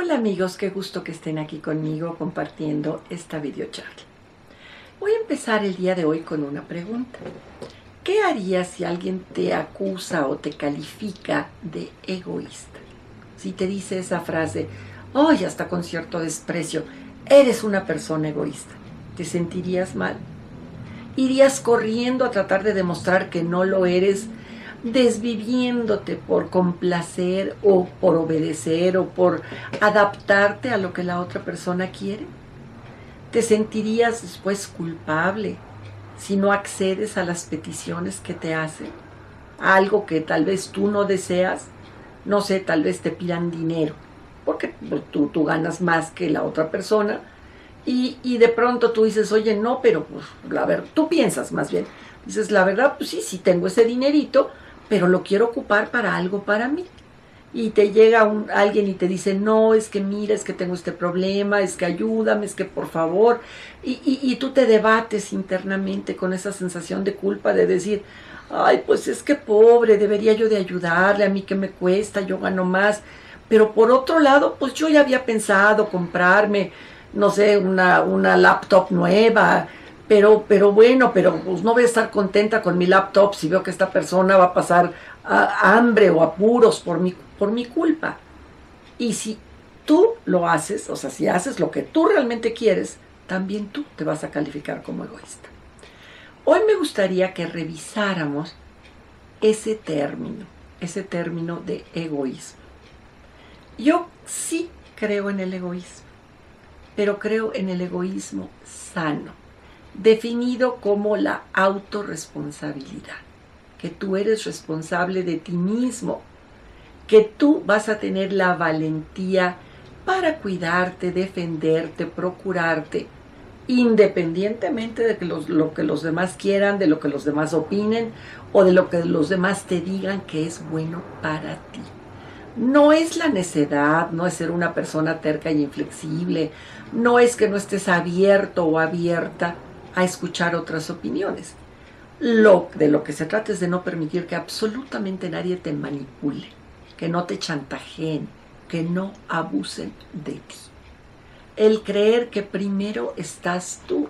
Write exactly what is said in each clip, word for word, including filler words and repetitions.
Hola amigos, qué gusto que estén aquí conmigo compartiendo esta videocharla. Voy a empezar el día de hoy con una pregunta. ¿Qué harías si alguien te acusa o te califica de egoísta? Si te dice esa frase, ¡ay, hasta con cierto desprecio! Eres una persona egoísta. ¿Te sentirías mal? ¿Irías corriendo a tratar de demostrar que no lo eres, desviviéndote por complacer o por obedecer o por adaptarte a lo que la otra persona quiere? ¿Te sentirías después culpable si no accedes a las peticiones que te hacen? Algo que tal vez tú no deseas, no sé, tal vez te pidan dinero, porque tú, tú ganas más que la otra persona, y, y de pronto tú dices, oye, no, pero pues, la verdad, tú piensas más bien, dices, la verdad, pues sí, sí tengo ese dinerito, pero lo quiero ocupar para algo para mí. Y te llega un, alguien y te dice, no, es que mira, es que tengo este problema, es que ayúdame, es que por favor. Y, y, y tú te debates internamente con esa sensación de culpa de decir, ay, pues es que pobre, debería yo de ayudarle, a mí que me cuesta, yo gano más. Pero por otro lado, pues yo ya había pensado comprarme, no sé, una, una laptop nueva. Pero, pero bueno, pero pues no voy a estar contenta con mi laptop si veo que esta persona va a pasar a, hambre o apuros por mi, por mi culpa. Y si tú lo haces, o sea, si haces lo que tú realmente quieres, también tú te vas a calificar como egoísta. Hoy me gustaría que revisáramos ese término, ese término de egoísmo. Yo sí creo en el egoísmo, pero creo en el egoísmo sano, definido como la autorresponsabilidad, que tú eres responsable de ti mismo, que tú vas a tener la valentía para cuidarte, defenderte, procurarte, independientemente de que los, lo que los demás quieran, de lo que los demás opinen o de lo que los demás te digan que es bueno para ti. No es la necedad, no es ser una persona terca y inflexible, no es que no estés abierto o abierta a escuchar otras opiniones. Lo, de lo que se trata es de no permitir que absolutamente nadie te manipule, que no te chantajeen, que no abusen de ti. El creer que primero estás tú.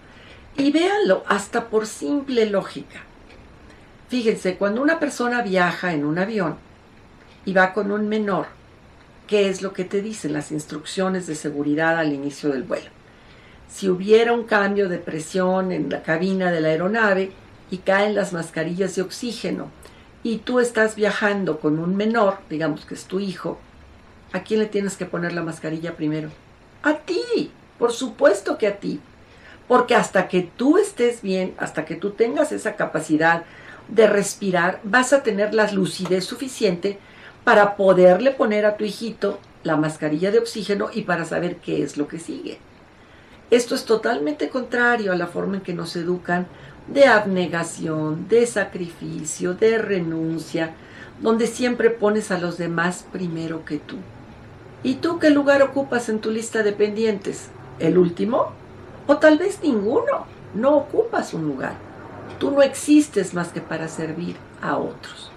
Y véanlo, hasta por simple lógica. Fíjense, cuando una persona viaja en un avión y va con un menor, ¿qué es lo que te dicen las instrucciones de seguridad al inicio del vuelo? Si hubiera un cambio de presión en la cabina de la aeronave y caen las mascarillas de oxígeno y tú estás viajando con un menor, digamos que es tu hijo, ¿a quién le tienes que poner la mascarilla primero? A ti, por supuesto que a ti. Porque hasta que tú estés bien, hasta que tú tengas esa capacidad de respirar, vas a tener la lucidez suficiente para poderle poner a tu hijito la mascarilla de oxígeno y para saber qué es lo que sigue. Esto es totalmente contrario a la forma en que nos educan de abnegación, de sacrificio, de renuncia, donde siempre pones a los demás primero que tú. ¿Y tú qué lugar ocupas en tu lista de pendientes? ¿El último? O tal vez ninguno. No ocupas un lugar. Tú no existes más que para servir a otros.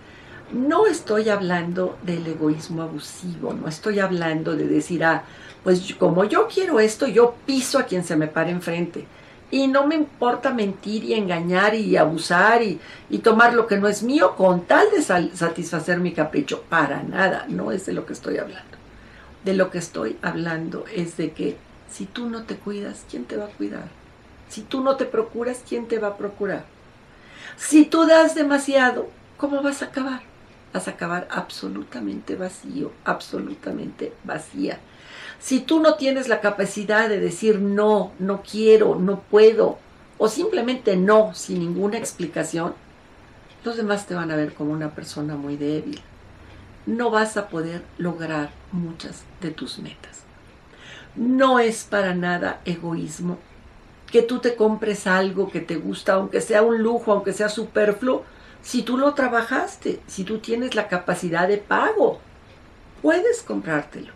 No estoy hablando del egoísmo abusivo, no estoy hablando de decir, ah, pues como yo quiero esto, yo piso a quien se me pare enfrente. Y no me importa mentir y engañar y abusar y, y tomar lo que no es mío con tal de sal, satisfacer mi capricho. Para nada, no es de lo que estoy hablando. De lo que estoy hablando es de que si tú no te cuidas, ¿quién te va a cuidar? Si tú no te procuras, ¿quién te va a procurar? Si tú das demasiado, ¿cómo vas a acabar? Vas a acabar absolutamente vacío, absolutamente vacía. Si tú no tienes la capacidad de decir no, no quiero, no puedo, o simplemente no, sin ninguna explicación, los demás te van a ver como una persona muy débil. No vas a poder lograr muchas de tus metas. No es para nada egoísmo que tú te compres algo que te gusta, aunque sea un lujo, aunque sea superfluo, si tú lo trabajaste, si tú tienes la capacidad de pago, puedes comprártelo.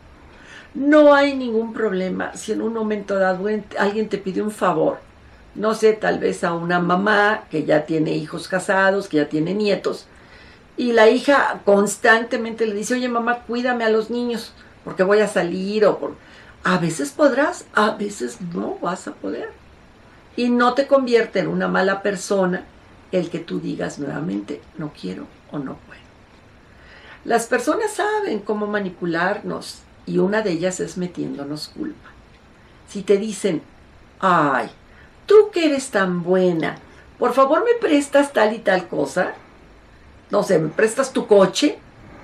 No hay ningún problema si en un momento dado alguien te pide un favor, no sé, tal vez a una mamá que ya tiene hijos casados, que ya tiene nietos, y la hija constantemente le dice, oye mamá, cuídame a los niños, porque voy a salir o por... A veces podrás, a veces no vas a poder. Y no te convierte en una mala persona el que tú digas nuevamente, no quiero o no puedo. Las personas saben cómo manipularnos y una de ellas es metiéndonos culpa. Si te dicen, ay, tú que eres tan buena, por favor me prestas tal y tal cosa, no sé, me prestas tu coche.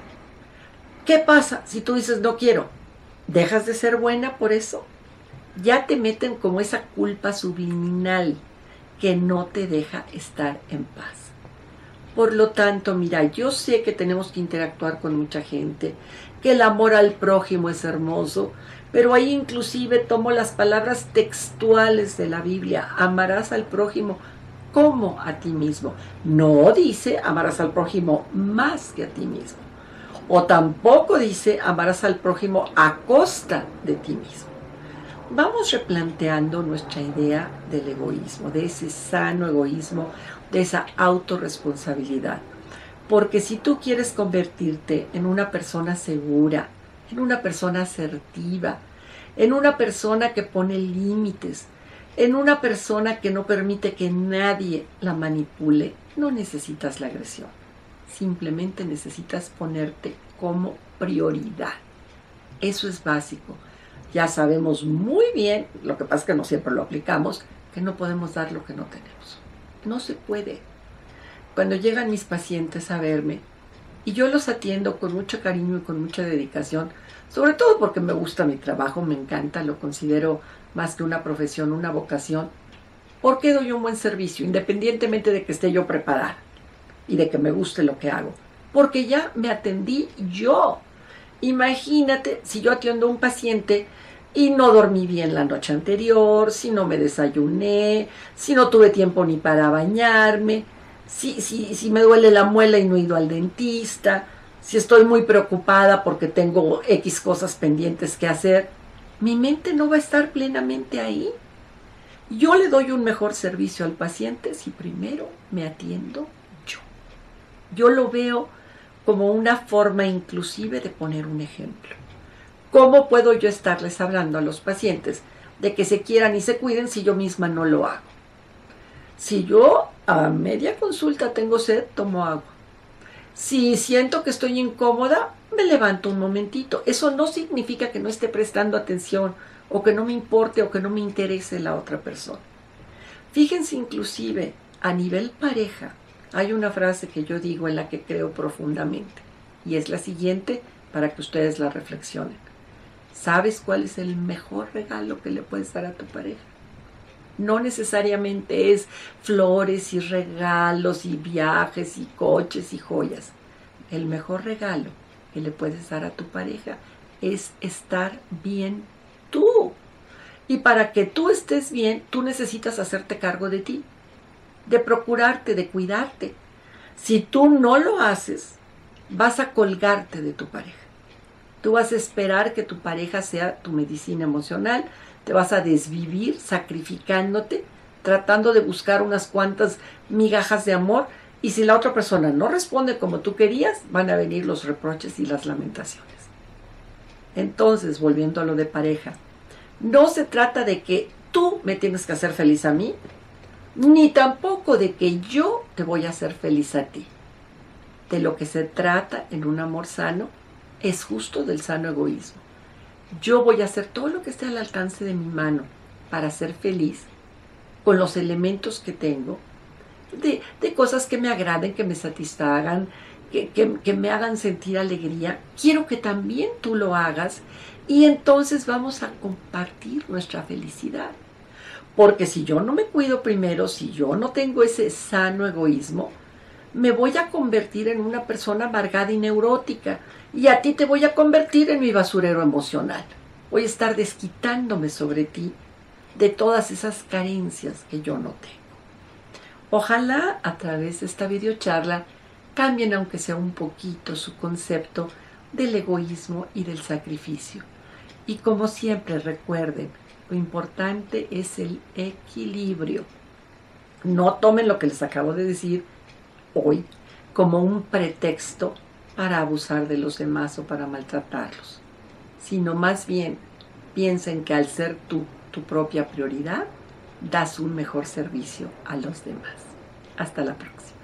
¿Qué pasa si tú dices no quiero? ¿Dejas de ser buena por eso? Ya te meten como esa culpa subliminal que no te deja estar en paz. Por lo tanto, mira, yo sé que tenemos que interactuar con mucha gente, que el amor al prójimo es hermoso, pero ahí inclusive tomo las palabras textuales de la Biblia, amarás al prójimo como a ti mismo. No dice amarás al prójimo más que a ti mismo. O tampoco dice amarás al prójimo a costa de ti mismo. Vamos replanteando nuestra idea del egoísmo, de ese sano egoísmo, de esa autorresponsabilidad. Porque si tú quieres convertirte en una persona segura, en una persona asertiva, en una persona que pone límites, en una persona que no permite que nadie la manipule, no necesitas la agresión. Simplemente necesitas ponerte como prioridad. Eso es básico. Ya sabemos muy bien, lo que pasa es que no siempre lo aplicamos, que no podemos dar lo que no tenemos. No se puede. Cuando llegan mis pacientes a verme, y yo los atiendo con mucho cariño y con mucha dedicación, sobre todo porque me gusta mi trabajo, me encanta, lo considero más que una profesión, una vocación, porque doy un buen servicio, independientemente de que esté yo preparada y de que me guste lo que hago, porque ya me atendí yo. Imagínate si yo atiendo a un paciente y no dormí bien la noche anterior, si no me desayuné, si no tuve tiempo ni para bañarme, si, si, si me duele la muela y no he ido al dentista, si estoy muy preocupada porque tengo X cosas pendientes que hacer, mi mente no va a estar plenamente ahí. Yo le doy un mejor servicio al paciente si primero me atiendo yo. Yo lo veo como una forma inclusive de poner un ejemplo. ¿Cómo puedo yo estarles hablando a los pacientes de que se quieran y se cuiden si yo misma no lo hago? Si yo a media consulta tengo sed, tomo agua. Si siento que estoy incómoda, me levanto un momentito. Eso no significa que no esté prestando atención o que no me importe o que no me interese la otra persona. Fíjense inclusive a nivel pareja. Hay una frase que yo digo en la que creo profundamente y es la siguiente para que ustedes la reflexionen. ¿Sabes cuál es el mejor regalo que le puedes dar a tu pareja? No necesariamente es flores y regalos y viajes y coches y joyas. El mejor regalo que le puedes dar a tu pareja es estar bien tú. Y para que tú estés bien, tú necesitas hacerte cargo de ti, de procurarte, de cuidarte. Si tú no lo haces, vas a colgarte de tu pareja. Tú vas a esperar que tu pareja sea tu medicina emocional, te vas a desvivir sacrificándote, tratando de buscar unas cuantas migajas de amor, y si la otra persona no responde como tú querías, van a venir los reproches y las lamentaciones. Entonces, volviendo a lo de pareja, no se trata de que tú me tienes que hacer feliz a mí, ni tampoco de que yo te voy a hacer feliz a ti. De lo que se trata en un amor sano es justo del sano egoísmo. Yo voy a hacer todo lo que esté al alcance de mi mano para ser feliz con los elementos que tengo, de, de cosas que me agraden, que me satisfagan, que, que, que me hagan sentir alegría. Quiero que también tú lo hagas y entonces vamos a compartir nuestra felicidad. Porque si yo no me cuido primero, si yo no tengo ese sano egoísmo, me voy a convertir en una persona amargada y neurótica. Y a ti te voy a convertir en mi basurero emocional. Voy a estar desquitándome sobre ti de todas esas carencias que yo no tengo. Ojalá a través de esta videocharla cambien, aunque sea un poquito, su concepto del egoísmo y del sacrificio. Y como siempre, recuerden, lo importante es el equilibrio. No tomen lo que les acabo de decir hoy como un pretexto para abusar de los demás o para maltratarlos. sino más bien piensa en que al ser tú tu propia prioridad, das un mejor servicio a los demás. Hasta la próxima.